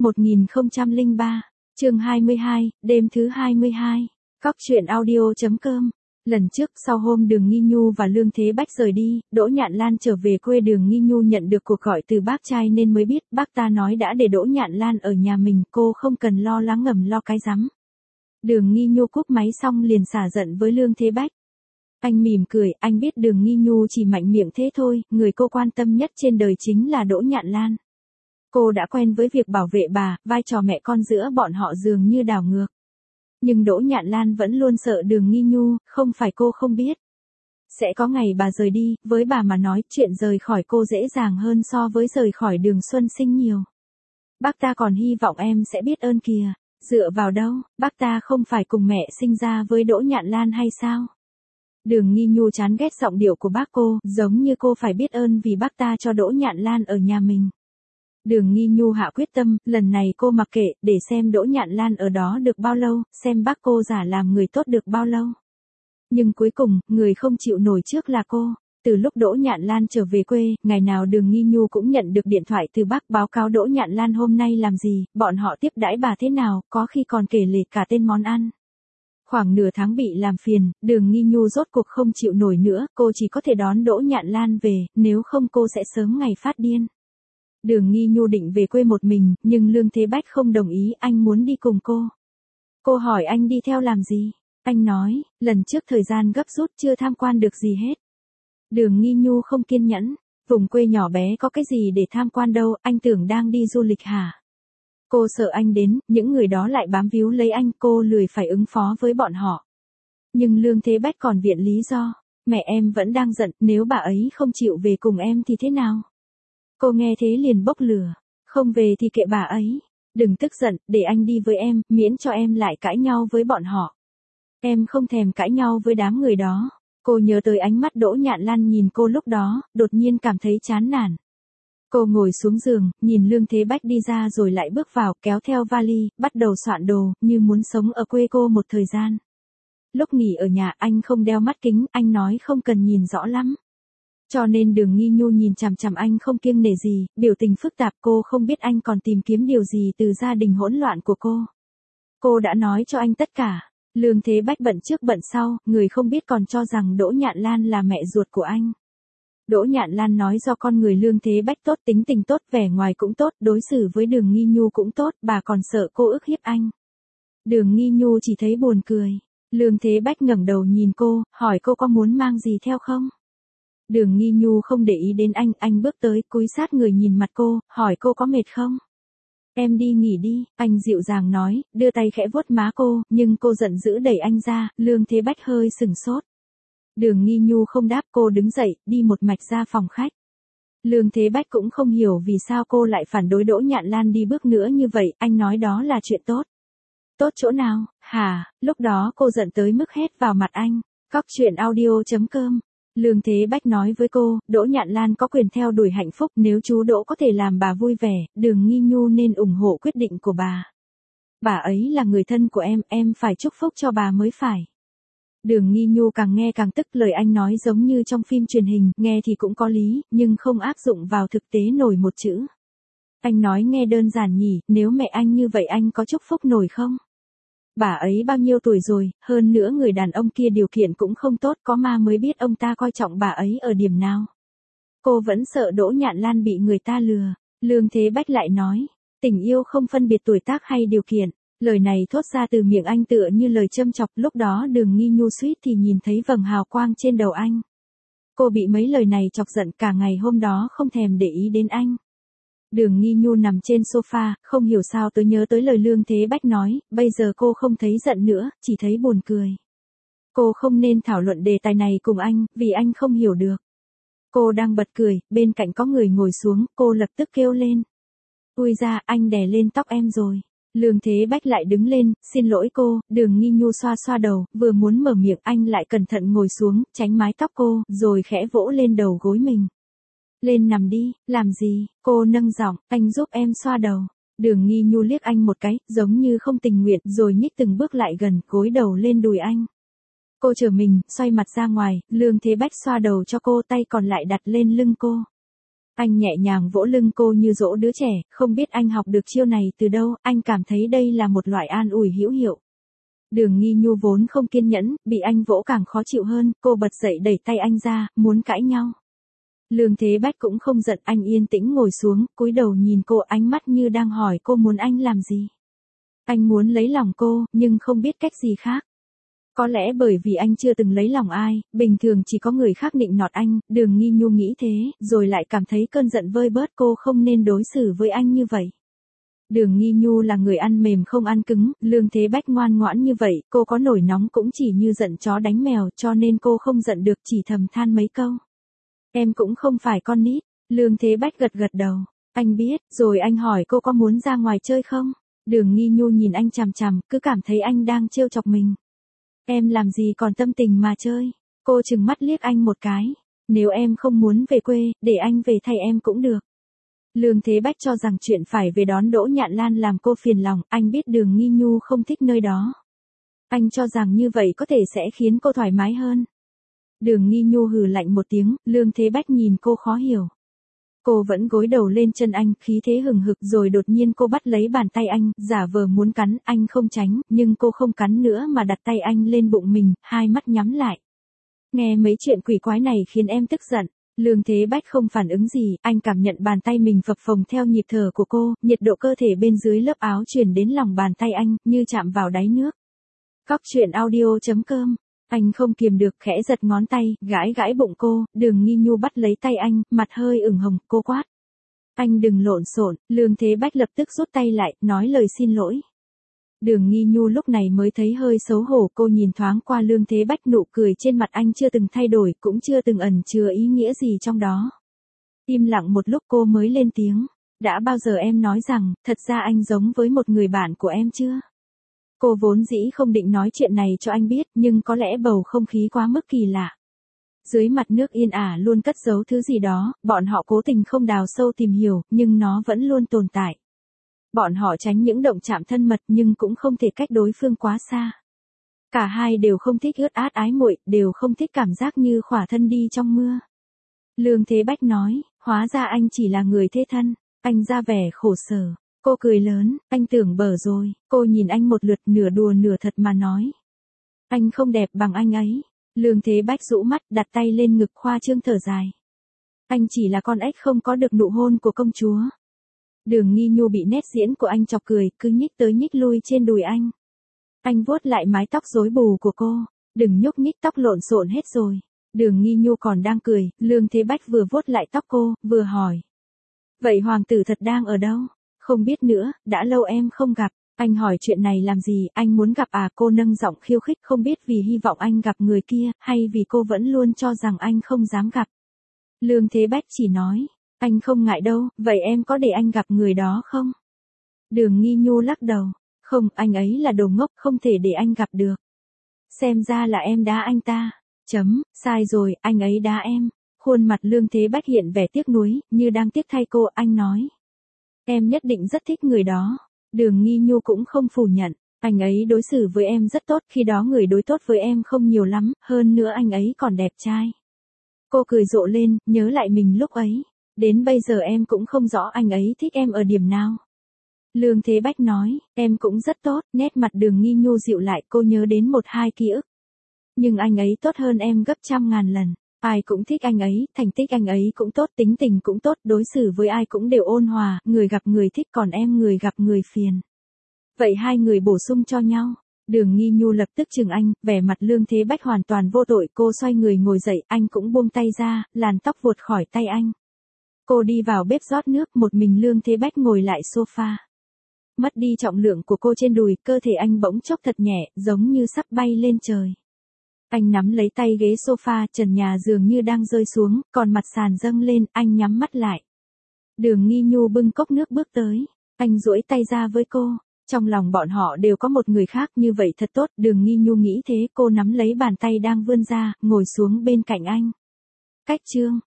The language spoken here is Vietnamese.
1003, chương 22, đêm thứ 22. Cóc truyện audio.com. Lần trước sau hôm Đường Nghi Nhu và Lương Thế Bách rời đi, Đỗ Nhạn Lan trở về quê. Đường Nghi Nhu nhận được cuộc gọi từ bác trai nên mới biết bác ta nói đã để Đỗ Nhạn Lan ở nhà mình, cô không cần lo lắng ngầm lo cái rắm. Đường Nghi Nhu cúp máy xong liền xả giận với Lương Thế Bách. Anh mỉm cười, anh biết Đường Nghi Nhu chỉ mạnh miệng thế thôi, người cô quan tâm nhất trên đời chính là Đỗ Nhạn Lan. Cô đã quen với việc bảo vệ bà, vai trò mẹ con giữa bọn họ dường như đảo ngược. Nhưng Đỗ Nhạn Lan vẫn luôn sợ Đường Nghi Nhu, không phải cô không biết. Sẽ có ngày bà rời đi, với bà mà nói chuyện rời khỏi cô dễ dàng hơn so với rời khỏi Đường Xuân Sinh nhiều. Bác ta còn hy vọng em sẽ biết ơn kìa. Dựa vào đâu, bác ta không phải cùng mẹ sinh ra với Đỗ Nhạn Lan hay sao? Đường Nghi Nhu chán ghét giọng điệu của bác cô, giống như cô phải biết ơn vì bác ta cho Đỗ Nhạn Lan ở nhà mình. Đường Nghi Nhu hạ quyết tâm, lần này cô mặc kệ, để xem Đỗ Nhạn Lan ở đó được bao lâu, xem bác cô giả làm người tốt được bao lâu. Nhưng cuối cùng, người không chịu nổi trước là cô. Từ lúc Đỗ Nhạn Lan trở về quê, ngày nào Đường Nghi Nhu cũng nhận được điện thoại từ bác báo cáo Đỗ Nhạn Lan hôm nay làm gì, bọn họ tiếp đãi bà thế nào, có khi còn kể lể cả tên món ăn. Khoảng nửa tháng bị làm phiền, Đường Nghi Nhu rốt cuộc không chịu nổi nữa, cô chỉ có thể đón Đỗ Nhạn Lan về, nếu không cô sẽ sớm ngày phát điên. Đường Nghi Nhu định về quê một mình, nhưng Lương Thế Bách không đồng ý, anh muốn đi cùng cô. Cô hỏi anh đi theo làm gì? Anh nói, lần trước thời gian gấp rút chưa tham quan được gì hết. Đường Nghi Nhu không kiên nhẫn, vùng quê nhỏ bé có cái gì để tham quan đâu, anh tưởng đang đi du lịch hả? Cô sợ anh đến, những người đó lại bám víu lấy anh, cô lười phải ứng phó với bọn họ. Nhưng Lương Thế Bách còn viện lý do, mẹ em vẫn đang giận, nếu bà ấy không chịu về cùng em thì thế nào? Cô nghe thế liền bốc lửa, không về thì kệ bà ấy, đừng tức giận, để anh đi với em, miễn cho em lại cãi nhau với bọn họ. Em không thèm cãi nhau với đám người đó. Cô nhớ tới ánh mắt Đỗ Nhạn Lan nhìn cô lúc đó, đột nhiên cảm thấy chán nản. Cô ngồi xuống giường, nhìn Lương Thế Bách đi ra rồi lại bước vào, kéo theo vali, bắt đầu soạn đồ, như muốn sống ở quê cô một thời gian. Lúc nghỉ ở nhà anh không đeo mắt kính, anh nói không cần nhìn rõ lắm. Cho nên Đường Nghi Nhu nhìn chằm chằm anh không kiêng nể gì, biểu tình phức tạp, cô không biết anh còn tìm kiếm điều gì từ gia đình hỗn loạn của cô. Cô đã nói cho anh tất cả. Lương Thế Bách bận trước bận sau, người không biết còn cho rằng Đỗ Nhạn Lan là mẹ ruột của anh. Đỗ Nhạn Lan nói do con người Lương Thế Bách tốt, tính tình tốt, vẻ ngoài cũng tốt, đối xử với Đường Nghi Nhu cũng tốt, bà còn sợ cô ức hiếp anh. Đường Nghi Nhu chỉ thấy buồn cười. Lương Thế Bách ngẩng đầu nhìn cô, hỏi cô có muốn mang gì theo không? Đường Nghi Nhu không để ý đến anh bước tới, cúi sát người nhìn mặt cô, hỏi cô có mệt không? Em đi nghỉ đi, anh dịu dàng nói, đưa tay khẽ vuốt má cô, nhưng cô giận dữ đẩy anh ra, Lương Thế Bách hơi sừng sốt. Đường Nghi Nhu không đáp, cô đứng dậy, đi một mạch ra phòng khách. Lương Thế Bách cũng không hiểu vì sao cô lại phản đối Đỗ Nhạn Lan đi bước nữa như vậy, anh nói đó là chuyện tốt. Tốt chỗ nào, hả, lúc đó cô giận tới mức hét vào mặt anh. Cóc truyện audio.com. Lương Thế Bách nói với cô, Đỗ Nhạn Lan có quyền theo đuổi hạnh phúc, nếu chú Đỗ có thể làm bà vui vẻ, Đường Nghi Nhu nên ủng hộ quyết định của bà. Bà ấy là người thân của em phải chúc phúc cho bà mới phải. Đường Nghi Nhu càng nghe càng tức, lời anh nói giống như trong phim truyền hình, nghe thì cũng có lý, nhưng không áp dụng vào thực tế nổi một chữ. Anh nói nghe đơn giản nhỉ, nếu mẹ anh như vậy anh có chúc phúc nổi không? Bà ấy bao nhiêu tuổi rồi, hơn nữa người đàn ông kia điều kiện cũng không tốt, có ma mới biết ông ta coi trọng bà ấy ở điểm nào. Cô vẫn sợ Đỗ Nhạn Lan bị người ta lừa. Lương Thế Bách lại nói, tình yêu không phân biệt tuổi tác hay điều kiện. Lời này thốt ra từ miệng anh tựa như lời châm chọc, lúc đó Đường Nghi Nhu suýt thì nhìn thấy vầng hào quang trên đầu anh. Cô bị mấy lời này chọc giận, cả ngày hôm đó không thèm để ý đến anh. Đường Nghi Nhu nằm trên sofa, không hiểu sao tôi nhớ tới lời Lương Thế Bách nói, bây giờ cô không thấy giận nữa, chỉ thấy buồn cười. Cô không nên thảo luận đề tài này cùng anh, vì anh không hiểu được. Cô đang bật cười, bên cạnh có người ngồi xuống, cô lập tức kêu lên. Ui ra, anh đè lên tóc em rồi. Lương Thế Bách lại đứng lên, xin lỗi cô, Đường Nghi Nhu xoa xoa đầu, vừa muốn mở miệng anh lại cẩn thận ngồi xuống, tránh mái tóc cô, rồi khẽ vỗ lên đầu gối mình. Lên nằm đi, làm gì, cô nâng giọng, anh giúp em xoa đầu. Đường Nghi Nhu liếc anh một cái, giống như không tình nguyện, rồi nhích từng bước lại gần, gối đầu lên đùi anh. Cô trở mình, xoay mặt ra ngoài, Lương Thế Bách xoa đầu cho cô, tay còn lại đặt lên lưng cô. Anh nhẹ nhàng vỗ lưng cô như dỗ đứa trẻ, không biết anh học được chiêu này từ đâu, anh cảm thấy đây là một loại an ủi hữu hiệu. Đường Nghi Nhu vốn không kiên nhẫn, bị anh vỗ càng khó chịu hơn, cô bật dậy đẩy tay anh ra, muốn cãi nhau. Lương Thế Bách cũng không giận, anh yên tĩnh ngồi xuống, cúi đầu nhìn cô, ánh mắt như đang hỏi cô muốn anh làm gì. Anh muốn lấy lòng cô, nhưng không biết cách gì khác. Có lẽ bởi vì anh chưa từng lấy lòng ai, bình thường chỉ có người khác nịnh nọt anh, Đường Nghi Nhu nghĩ thế, rồi lại cảm thấy cơn giận vơi bớt, cô không nên đối xử với anh như vậy. Đường Nghi Nhu là người ăn mềm không ăn cứng, Lương Thế Bách ngoan ngoãn như vậy, cô có nổi nóng cũng chỉ như giận chó đánh mèo, cho nên cô không giận được, chỉ thầm than mấy câu. Em cũng không phải con nít. Lương Thế Bách gật gật đầu. Anh biết, rồi anh hỏi cô có muốn ra ngoài chơi không? Đường Nghi Nhu nhìn anh chằm chằm, cứ cảm thấy anh đang trêu chọc mình. Em làm gì còn tâm tình mà chơi? Cô trừng mắt liếc anh một cái. Nếu em không muốn về quê, để anh về thay em cũng được. Lương Thế Bách cho rằng chuyện phải về đón Đỗ Nhạn Lan làm cô phiền lòng, anh biết Đường Nghi Nhu không thích nơi đó. Anh cho rằng như vậy có thể sẽ khiến cô thoải mái hơn. Đường Nghi Nhu hừ lạnh một tiếng, Lương Thế Bách nhìn cô khó hiểu. Cô vẫn gối đầu lên chân anh, khí thế hừng hực, rồi đột nhiên cô bắt lấy bàn tay anh, giả vờ muốn cắn, anh không tránh, nhưng cô không cắn nữa mà đặt tay anh lên bụng mình, hai mắt nhắm lại. Nghe mấy chuyện quỷ quái này khiến em tức giận. Lương Thế Bách không phản ứng gì, anh cảm nhận bàn tay mình phập phồng theo nhịp thở của cô, nhiệt độ cơ thể bên dưới lớp áo truyền đến lòng bàn tay anh, như chạm vào đáy nước. Cóc truyện audio.com. Anh không kiềm được, khẽ giật ngón tay, gãi gãi bụng cô, Đường Nghi Nhu bắt lấy tay anh, mặt hơi ửng hồng, cô quát. Anh đừng lộn xộn. Lương Thế Bách lập tức rút tay lại, nói lời xin lỗi. Đường Nghi Nhu lúc này mới thấy hơi xấu hổ, cô nhìn thoáng qua Lương Thế Bách, nụ cười trên mặt anh chưa từng thay đổi, cũng chưa từng ẩn chứa ý nghĩa gì trong đó. Im lặng một lúc cô mới lên tiếng. Đã bao giờ em nói rằng, thật ra anh giống với một người bạn của em chưa? Cô vốn dĩ không định nói chuyện này cho anh biết, nhưng có lẽ bầu không khí quá mức kỳ lạ. Dưới mặt nước yên ả luôn cất giấu thứ gì đó, bọn họ cố tình không đào sâu tìm hiểu, nhưng nó vẫn luôn tồn tại. Bọn họ tránh những động chạm thân mật nhưng cũng không thể cách đối phương quá xa. Cả hai đều không thích ướt át ái muội, đều không thích cảm giác như khỏa thân đi trong mưa. Lương Thế Bách nói, hóa ra anh chỉ là người thế thân. Anh ra vẻ khổ sở. Cô cười lớn, anh tưởng bở rồi. Cô nhìn anh một lượt, nửa đùa nửa thật mà nói. Anh không đẹp bằng anh ấy. Lương Thế Bách rũ mắt, đặt tay lên ngực, khoa trương thở dài. Anh chỉ là con ếch không có được nụ hôn của công chúa. Đường Nghi Nhu bị nét diễn của anh chọc cười, cứ nhích tới nhích lui trên đùi anh. Anh vuốt lại mái tóc rối bù của cô. Đừng nhúc nhích, tóc lộn xộn hết rồi. Đường Nghi Nhu còn đang cười, Lương Thế Bách vừa vuốt lại tóc cô, vừa hỏi. Vậy hoàng tử thật đang ở đâu? Không biết nữa, đã lâu em không gặp. Anh hỏi chuyện này làm gì, anh muốn gặp à? Cô nâng giọng khiêu khích, không biết vì hy vọng anh gặp người kia, hay vì cô vẫn luôn cho rằng anh không dám gặp. Lương Thế Bách chỉ nói, anh không ngại đâu, vậy em có để anh gặp người đó không? Đường Nghi Nhu lắc đầu, không, anh ấy là đồ ngốc, không thể để anh gặp được. Xem ra là em đá anh ta. Sai rồi, anh ấy đá em. Khuôn mặt Lương Thế Bách hiện vẻ tiếc nuối, như đang tiếc thay cô, anh nói. Em nhất định rất thích người đó. Đường Nghi Nhu cũng không phủ nhận, anh ấy đối xử với em rất tốt, khi đó người đối tốt với em không nhiều lắm, hơn nữa anh ấy còn đẹp trai. Cô cười rộ lên, nhớ lại mình lúc ấy. Đến bây giờ em cũng không rõ anh ấy thích em ở điểm nào. Lương Thế Bách nói, em cũng rất tốt, nét mặt Đường Nghi Nhu dịu lại, cô nhớ đến một hai ký ức. Nhưng anh ấy tốt hơn em gấp trăm ngàn lần. Ai cũng thích anh ấy, thành tích anh ấy cũng tốt, tính tình cũng tốt, đối xử với ai cũng đều ôn hòa, người gặp người thích, còn em người gặp người phiền. Vậy hai người bổ sung cho nhau. Đường Nghi Nhu lập tức chừng anh, vẻ mặt Lương Thế Bách hoàn toàn vô tội, cô xoay người ngồi dậy, anh cũng buông tay ra, làn tóc vuột khỏi tay anh. Cô đi vào bếp rót nước, một mình Lương Thế Bách ngồi lại sofa. Mất đi trọng lượng của cô trên đùi, cơ thể anh bỗng chốc thật nhẹ, giống như sắp bay lên trời. Anh nắm lấy tay ghế sofa, trần nhà dường như đang rơi xuống, còn mặt sàn dâng lên, anh nhắm mắt lại. Đường Nghi Nhu bưng cốc nước bước tới, anh duỗi tay ra với cô. Trong lòng bọn họ đều có một người khác, như vậy thật tốt, Đường Nghi Nhu nghĩ thế, cô nắm lấy bàn tay đang vươn ra, ngồi xuống bên cạnh anh. Cách chương